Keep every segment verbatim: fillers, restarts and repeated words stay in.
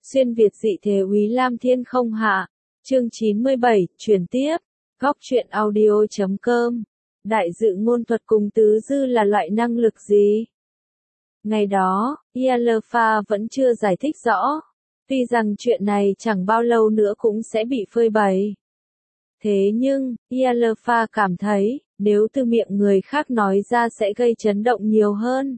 Xuyên Việt dị thế Úy Lam Thiên không hạ. Chương chín mươi bảy, chuyển tiếp. Góc truyện audio chấm com. Đại dự ngôn thuật cùng tứ dư là loại năng lực gì? Ngày đó, Alpha vẫn chưa giải thích rõ. Tuy rằng chuyện này chẳng bao lâu nữa cũng sẽ bị phơi bày. Thế nhưng, Alpha cảm thấy, nếu từ miệng người khác nói ra sẽ gây chấn động nhiều hơn.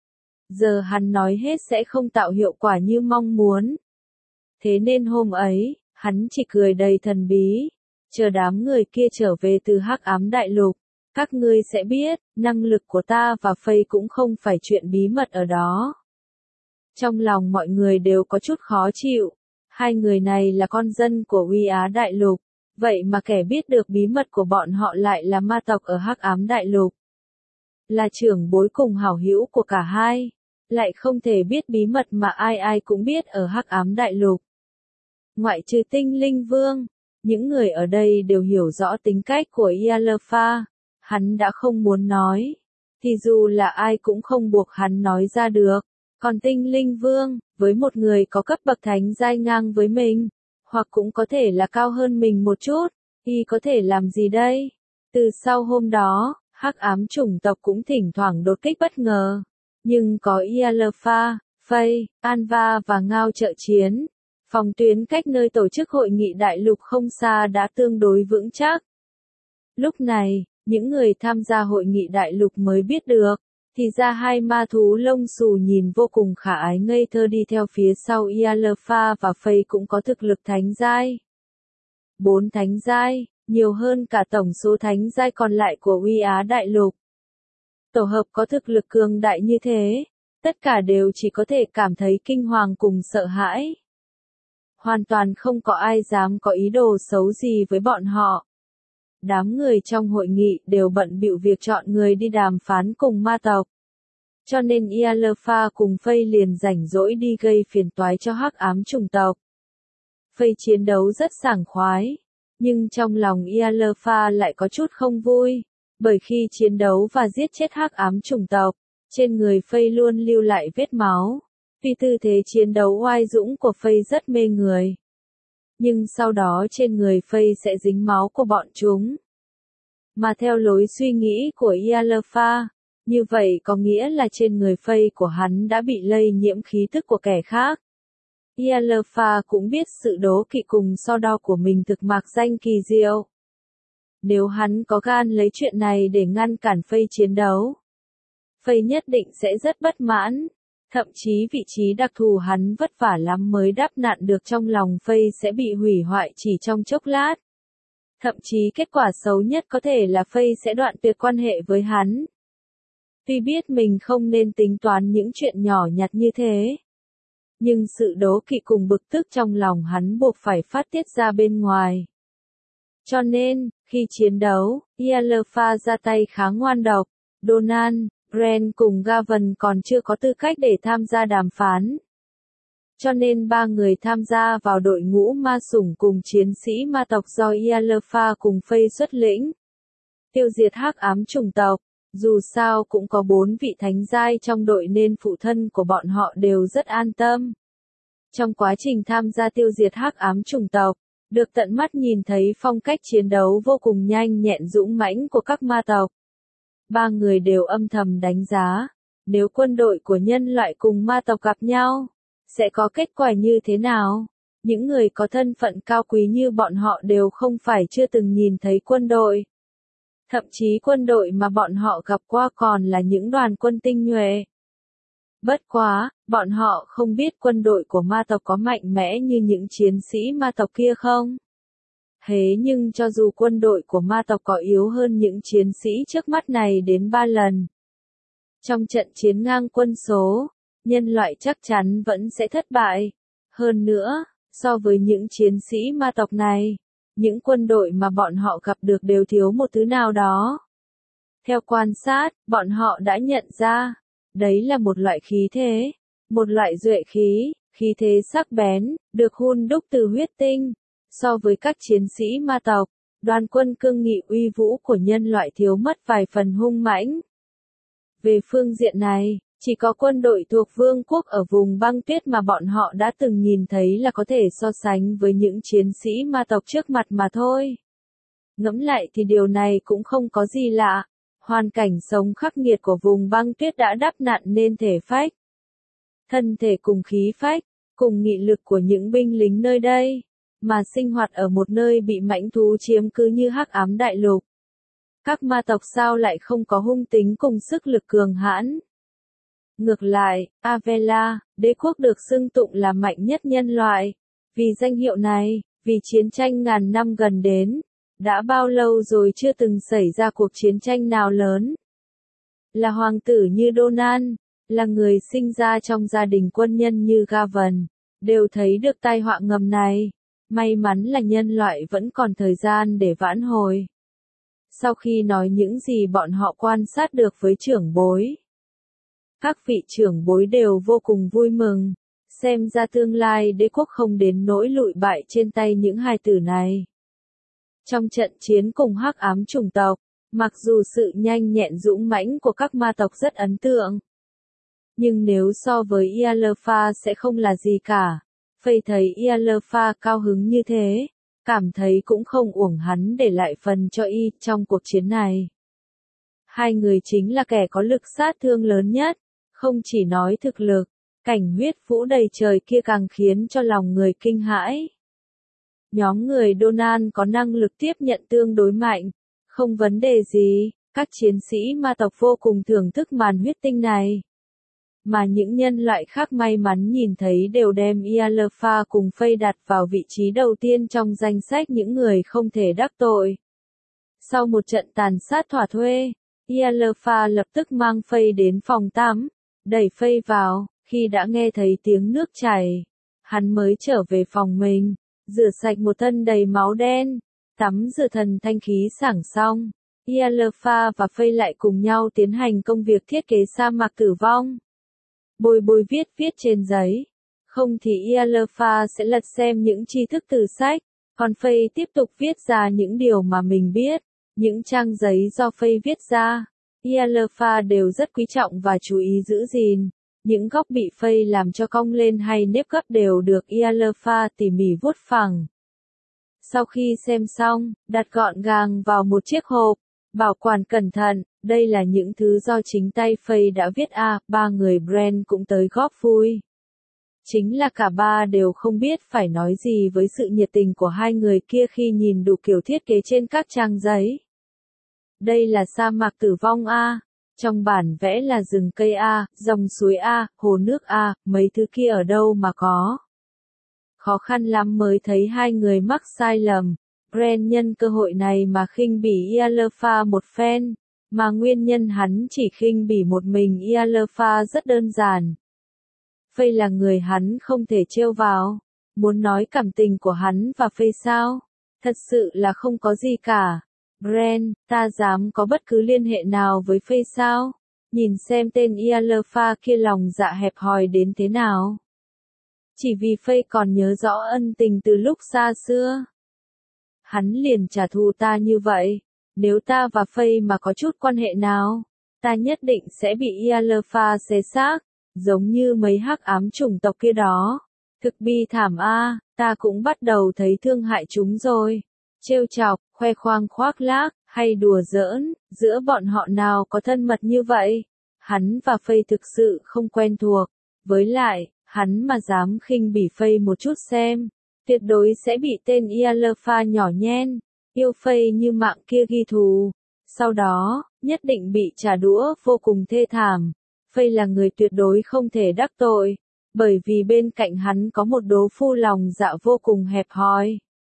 Giờ hắn nói hết sẽ không tạo hiệu quả như mong muốn. Thế nên hôm ấy, hắn chỉ cười đầy thần bí, chờ đám người kia trở về từ Hắc Ám Đại Lục. Các ngươi sẽ biết, năng lực của ta và Faye cũng không phải chuyện bí mật ở đó. Trong lòng mọi người đều có chút khó chịu. Hai người này là con dân của Uy Á Đại Lục, vậy mà kẻ biết được bí mật của bọn họ lại là ma tộc ở Hắc Ám Đại Lục. Là trưởng bối cùng hảo hữu của cả hai, lại không thể biết bí mật mà ai ai cũng biết ở Hắc Ám Đại Lục. Ngoại trừ Tinh Linh Vương, những người ở đây đều hiểu rõ tính cách của Alpha. Hắn đã không muốn nói, thì dù là ai cũng không buộc hắn nói ra được. Còn Tinh Linh Vương, với một người có cấp bậc thánh giai ngang với mình, hoặc cũng có thể là cao hơn mình một chút, y có thể làm gì đây? Từ sau hôm đó, Hắc Ám chủng tộc cũng thỉnh thoảng đột kích bất ngờ. Nhưng có Alpha, Faye, Anva và Ngao trợ chiến. Phòng tuyến cách nơi tổ chức hội nghị đại lục không xa đã tương đối vững chắc. Lúc này, những người tham gia hội nghị đại lục mới biết được, thì ra hai ma thú lông xù nhìn vô cùng khả ái ngây thơ đi theo phía sau Alpha và Faye cũng có thực lực thánh giai. Bốn thánh giai, nhiều hơn cả tổng số thánh giai còn lại của Uy Á Đại Lục. Tổ hợp có thực lực cường đại như thế, tất cả đều chỉ có thể cảm thấy kinh hoàng cùng sợ hãi. Hoàn toàn không có ai dám có ý đồ xấu gì với bọn họ. Đám người trong hội nghị đều bận bịu việc chọn người đi đàm phán cùng ma tộc. Cho nên Alpha cùng Faye liền rảnh rỗi đi gây phiền toái cho Hắc Ám chủng tộc. Faye chiến đấu rất sảng khoái, nhưng trong lòng Alpha lại có chút không vui, bởi khi chiến đấu và giết chết Hắc Ám chủng tộc, trên người Faye luôn lưu lại vết máu. Tuy tư thế chiến đấu oai dũng của Faye rất mê người, nhưng sau đó trên người Faye sẽ dính máu của bọn chúng. Mà theo lối suy nghĩ của Alpha, như vậy có nghĩa là trên người Faye của hắn đã bị lây nhiễm khí tức của kẻ khác. Alpha cũng biết sự đố kỵ cùng so đo của mình thực mạc danh kỳ diệu. Nếu hắn có gan lấy chuyện này để ngăn cản Faye chiến đấu, Faye nhất định sẽ rất bất mãn. Thậm chí vị trí đặc thù hắn vất vả lắm mới đáp nạn được trong lòng Faye sẽ bị hủy hoại chỉ trong chốc lát. Thậm chí kết quả xấu nhất có thể là Faye sẽ đoạn tuyệt quan hệ với hắn. Tuy biết mình không nên tính toán những chuyện nhỏ nhặt như thế, nhưng sự đố kỵ cùng bực tức trong lòng hắn buộc phải phát tiết ra bên ngoài. Cho nên, khi chiến đấu, Alpha ra tay khá ngoan độc. Donald, Brent cùng Gavin còn chưa có tư cách để tham gia đàm phán. Cho nên ba người tham gia vào đội ngũ ma sủng cùng chiến sĩ ma tộc do Alpha cùng Faye xuất lĩnh. Tiêu diệt Hắc Ám chủng tộc, dù sao cũng có bốn vị thánh giai trong đội nên phụ thân của bọn họ đều rất an tâm. Trong quá trình tham gia tiêu diệt Hắc Ám chủng tộc, được tận mắt nhìn thấy phong cách chiến đấu vô cùng nhanh nhẹn dũng mãnh của các ma tộc. Ba người đều âm thầm đánh giá, nếu quân đội của nhân loại cùng ma tộc gặp nhau, sẽ có kết quả như thế nào? Những người có thân phận cao quý như bọn họ đều không phải chưa từng nhìn thấy quân đội. Thậm chí quân đội mà bọn họ gặp qua còn là những đoàn quân tinh nhuệ. Bất quá, bọn họ không biết quân đội của ma tộc có mạnh mẽ như những chiến sĩ ma tộc kia không? Thế nhưng cho dù quân đội của ma tộc có yếu hơn những chiến sĩ trước mắt này đến ba lần, trong trận chiến ngang quân số, nhân loại chắc chắn vẫn sẽ thất bại. Hơn nữa, so với những chiến sĩ ma tộc này, những quân đội mà bọn họ gặp được đều thiếu một thứ nào đó. Theo quan sát, bọn họ đã nhận ra, đấy là một loại khí thế, một loại duệ khí, khí thế sắc bén, được hun đúc từ huyết tinh. So với các chiến sĩ ma tộc, đoàn quân cương nghị uy vũ của nhân loại thiếu mất vài phần hung mãnh. Về phương diện này, Chỉ có quân đội thuộc vương quốc ở vùng băng tuyết mà bọn họ đã từng nhìn thấy là có thể so sánh với những chiến sĩ ma tộc trước mặt mà thôi. Ngẫm lại thì điều này cũng không có gì lạ. Hoàn cảnh sống khắc nghiệt của vùng băng tuyết đã đắp nặn nên thể phách, thân thể cùng khí phách, cùng nghị lực của những binh lính nơi đây, mà sinh hoạt ở một nơi bị mãnh thú chiếm cứ như hắc ám đại lục. Các ma tộc sao lại không có hung tính cùng sức lực cường hãn? Ngược lại, Avella, đế quốc được xưng tụng là mạnh nhất nhân loại. Vì danh hiệu này, vì chiến tranh ngàn năm gần đến, đã bao lâu rồi chưa từng xảy ra cuộc chiến tranh nào lớn. Là hoàng tử như Donan, là người sinh ra trong gia đình quân nhân như Gavan, đều thấy được tai họa ngầm này. May mắn là nhân loại vẫn còn thời gian để vãn hồi. Sau khi nói những gì bọn họ quan sát được với trưởng bối, các vị trưởng bối đều vô cùng vui mừng, xem ra tương lai đế quốc không đến nỗi lụi bại trên tay những hài tử này. Trong trận chiến cùng hắc ám chủng tộc, mặc dù sự nhanh nhẹn dũng mãnh của các ma tộc rất ấn tượng, nhưng nếu so với Ialfa sẽ không là gì cả. Phây thấy Ialfa cao hứng như thế, cảm thấy cũng không uổng hắn để lại phần cho y trong cuộc chiến này. Hai người chính là kẻ có lực sát thương lớn nhất, không chỉ nói thực lực, cảnh huyết vũ đầy trời kia càng khiến cho lòng người kinh hãi. Nhóm người Donan có năng lực tiếp nhận tương đối mạnh, không vấn đề gì, các chiến sĩ ma tộc vô cùng thưởng thức màn huyết tinh này. Mà những nhân loại khác may mắn nhìn thấy đều đem Ialfa cùng Phây đặt vào vị trí đầu tiên trong danh sách những người không thể đắc tội. Sau một trận tàn sát thỏa thuê, Ialfa lập tức mang Phây đến phòng tắm, đẩy Phây vào, khi đã nghe thấy tiếng nước chảy, hắn mới trở về phòng mình, rửa sạch một thân đầy máu đen, tắm rửa thần thanh khí sảng xong, Ialfa và Phây lại cùng nhau tiến hành công việc thiết kế sa mạc tử vong. Bôi bôi viết viết trên giấy, không thì Ialfa sẽ lật xem những tri thức từ sách, còn Phây tiếp tục viết ra những điều mà mình biết, những trang giấy do Phây viết ra. Ialfa đều rất quý trọng và chú ý giữ gìn, những góc bị Phây làm cho cong lên hay nếp gấp đều được Ialfa tỉ mỉ vuốt phẳng. Sau khi xem xong, đặt gọn gàng vào một chiếc hộp, bảo quản cẩn thận. Đây là những thứ do chính tay Phây đã viết a, à, ba người Brand cũng tới góp vui. Chính là cả ba đều không biết phải nói gì với sự nhiệt tình của hai người kia khi nhìn đủ kiểu thiết kế trên các trang giấy. Đây là sa mạc tử vong a, à. Trong bản vẽ là rừng cây a, à, dòng suối a, à, hồ nước a, à, mấy thứ kia ở đâu mà có. Khó khăn lắm mới thấy hai người mắc sai lầm. Brand nhân cơ hội này mà khinh bỉ Ialfa một phen. Mà nguyên nhân hắn chỉ khinh bỉ một mình Ialfa rất đơn giản. Phây là người hắn không thể trêu vào. Muốn nói cảm tình của hắn và Phây sao? Thật sự là không có gì cả. Brand, ta dám có bất cứ liên hệ nào với Phây sao? Nhìn xem tên Ialfa kia lòng dạ hẹp hòi đến thế nào. Chỉ vì Phây còn nhớ rõ ân tình từ lúc xa xưa. Hắn liền trả thù ta như vậy. Nếu ta và Phây mà có chút quan hệ nào, ta nhất định sẽ bị Ialfa xé xác, giống như mấy hắc ám chủng tộc kia đó. Thực bi thảm a, à, ta cũng bắt đầu thấy thương hại chúng rồi. Trêu chọc, khoe khoang khoác lác, hay đùa giỡn, giữa bọn họ nào có thân mật như vậy. Hắn và Phây thực sự không quen thuộc. Với lại, hắn mà dám khinh bỉ Phây một chút xem, tuyệt đối sẽ bị tên Ialfa nhỏ nhen. Yêu Phây như mạng kia ghi thù, sau đó, nhất định bị trả đũa vô cùng thê thảm. Phây là người tuyệt đối không thể đắc tội, bởi vì bên cạnh hắn có một đố phu lòng dạ vô cùng hẹp hòi.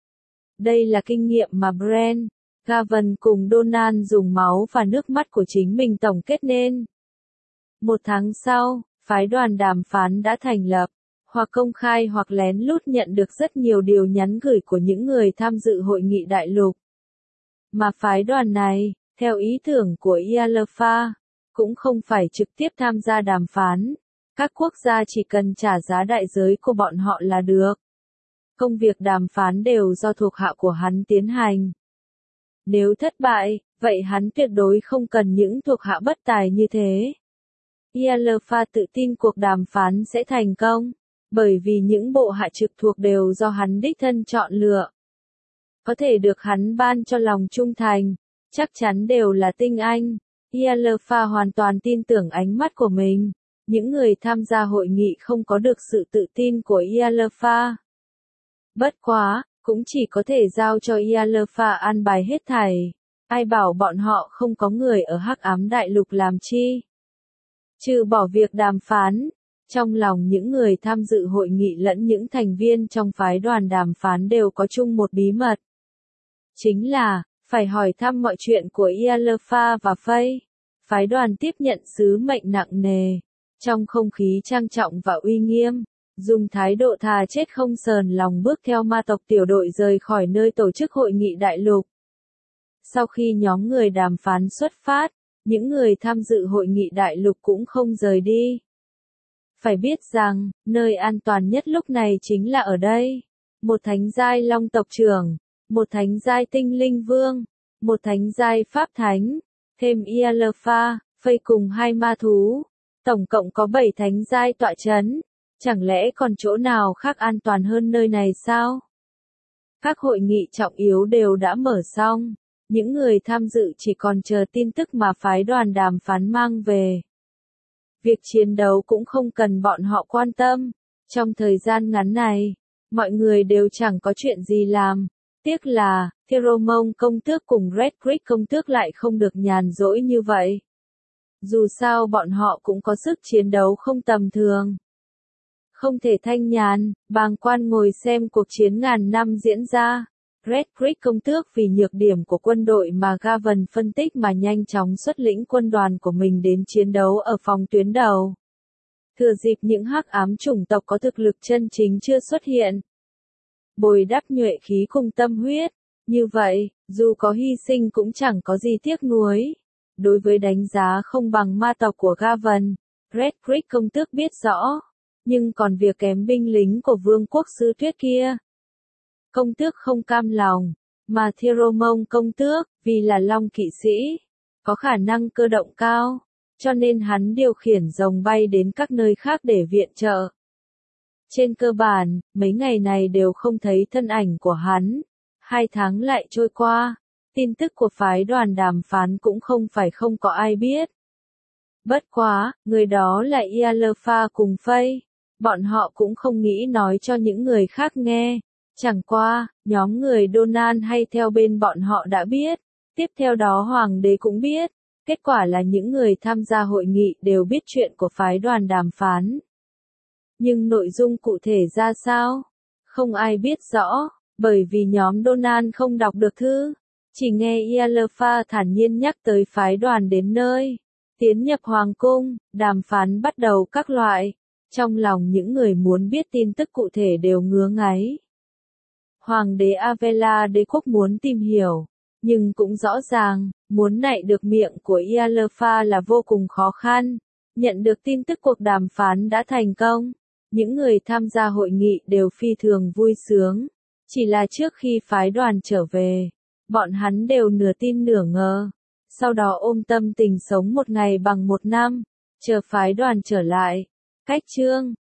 Đây là kinh nghiệm mà Brand, Gavan cùng Donan dùng máu và nước mắt của chính mình tổng kết nên. Một tháng sau, phái đoàn đàm phán đã thành lập. Hoặc công khai hoặc lén lút nhận được rất nhiều điều nhắn gửi của những người tham dự hội nghị đại lục. Mà phái đoàn này, theo ý tưởng của Ialfa, cũng không phải trực tiếp tham gia đàm phán. Các quốc gia chỉ cần trả giá đại giới của bọn họ là được. Công việc đàm phán đều do thuộc hạ của hắn tiến hành. Nếu thất bại, vậy hắn tuyệt đối không cần những thuộc hạ bất tài như thế. Yalfa tự tin cuộc đàm phán sẽ thành công, bởi vì những bộ hạ trực thuộc đều do hắn đích thân chọn lựa. Có thể được hắn ban cho lòng trung thành, chắc chắn đều là tinh anh. Yalfa hoàn toàn tin tưởng ánh mắt của mình. Những người tham gia hội nghị không có được sự tự tin của Yalfa. Bất quá, cũng chỉ có thể giao cho Yalfa an bài hết thảy. Ai bảo bọn họ không có người ở Hắc Ám Đại Lục làm chi? Trừ bỏ việc đàm phán, trong lòng những người tham dự hội nghị lẫn những thành viên trong phái đoàn đàm phán đều có chung một bí mật. Chính là, phải hỏi thăm mọi chuyện của Yalfa và Faye. Phái đoàn tiếp nhận sứ mệnh nặng nề, trong không khí trang trọng và uy nghiêm, dùng thái độ thà chết không sờn lòng bước theo ma tộc tiểu đội rời khỏi nơi tổ chức hội nghị đại lục. Sau khi nhóm người đàm phán xuất phát, những người tham dự hội nghị đại lục cũng không rời đi. Phải biết rằng, nơi an toàn nhất lúc này chính là ở đây. Một thánh giai long tộc trưởng, một thánh giai tinh linh vương, một thánh giai pháp thánh, thêm Yalfa, Faye cùng hai ma thú. Tổng cộng có bảy thánh giai tọa chấn. Chẳng lẽ còn chỗ nào khác an toàn hơn nơi này sao? Các hội nghị trọng yếu đều đã mở xong. Những người tham dự chỉ còn chờ tin tức mà phái đoàn đàm phán mang về. Việc chiến đấu cũng không cần bọn họ quan tâm. Trong thời gian ngắn này, mọi người đều chẳng có chuyện gì làm. Tiếc là, Pheromone công tước cùng Red Creek công tước lại không được nhàn rỗi như vậy. Dù sao bọn họ cũng có sức chiến đấu không tầm thường. Không thể thanh nhàn, bàng quan ngồi xem cuộc chiến ngàn năm diễn ra. Red Creek công tước vì nhược điểm của quân đội mà Gavan phân tích mà nhanh chóng xuất lĩnh quân đoàn của mình đến chiến đấu ở phòng tuyến đầu. Thừa dịp những hắc ám chủng tộc có thực lực chân chính chưa xuất hiện. Bồi đắp nhuệ khí cùng tâm huyết. Như vậy, dù có hy sinh cũng chẳng có gì tiếc nuối. Đối với đánh giá không bằng ma tộc của Gavan, Red Creek công tước biết rõ. Nhưng còn việc kém binh lính của vương quốc sư tuyết kia. Công tước không cam lòng, mà Pheromone công tước, vì là long kỵ sĩ, có khả năng cơ động cao, cho nên hắn điều khiển rồng bay đến các nơi khác để viện trợ. Trên cơ bản, mấy ngày này đều không thấy thân ảnh của hắn. Hai tháng lại trôi qua, tin tức của phái đoàn đàm phán cũng không phải không có ai biết. Bất quá, người đó là Yalfa cùng Faye. Bọn họ cũng không nghĩ nói cho những người khác nghe. Chẳng qua, nhóm người Donan hay theo bên bọn họ đã biết. Tiếp theo đó hoàng đế cũng biết. Kết quả là những người tham gia hội nghị đều biết chuyện của phái đoàn đàm phán. Nhưng nội dung cụ thể ra sao? Không ai biết rõ, bởi vì nhóm Donan không đọc được thư. Chỉ nghe Yalfa thản nhiên nhắc tới phái đoàn đến nơi. Tiến nhập hoàng cung, đàm phán bắt đầu các loại. Trong lòng những người muốn biết tin tức cụ thể đều ngứa ngáy. Hoàng đế Avella đế quốc muốn tìm hiểu, nhưng cũng rõ ràng, muốn nạy được miệng của Yalfa là vô cùng khó khăn. Nhận được tin tức cuộc đàm phán đã thành công, những người tham gia hội nghị đều phi thường vui sướng. Chỉ là trước khi phái đoàn trở về, bọn hắn đều nửa tin nửa ngờ. Sau đó ôm tâm tình sống một ngày bằng một năm, chờ phái đoàn trở lại. Cách chương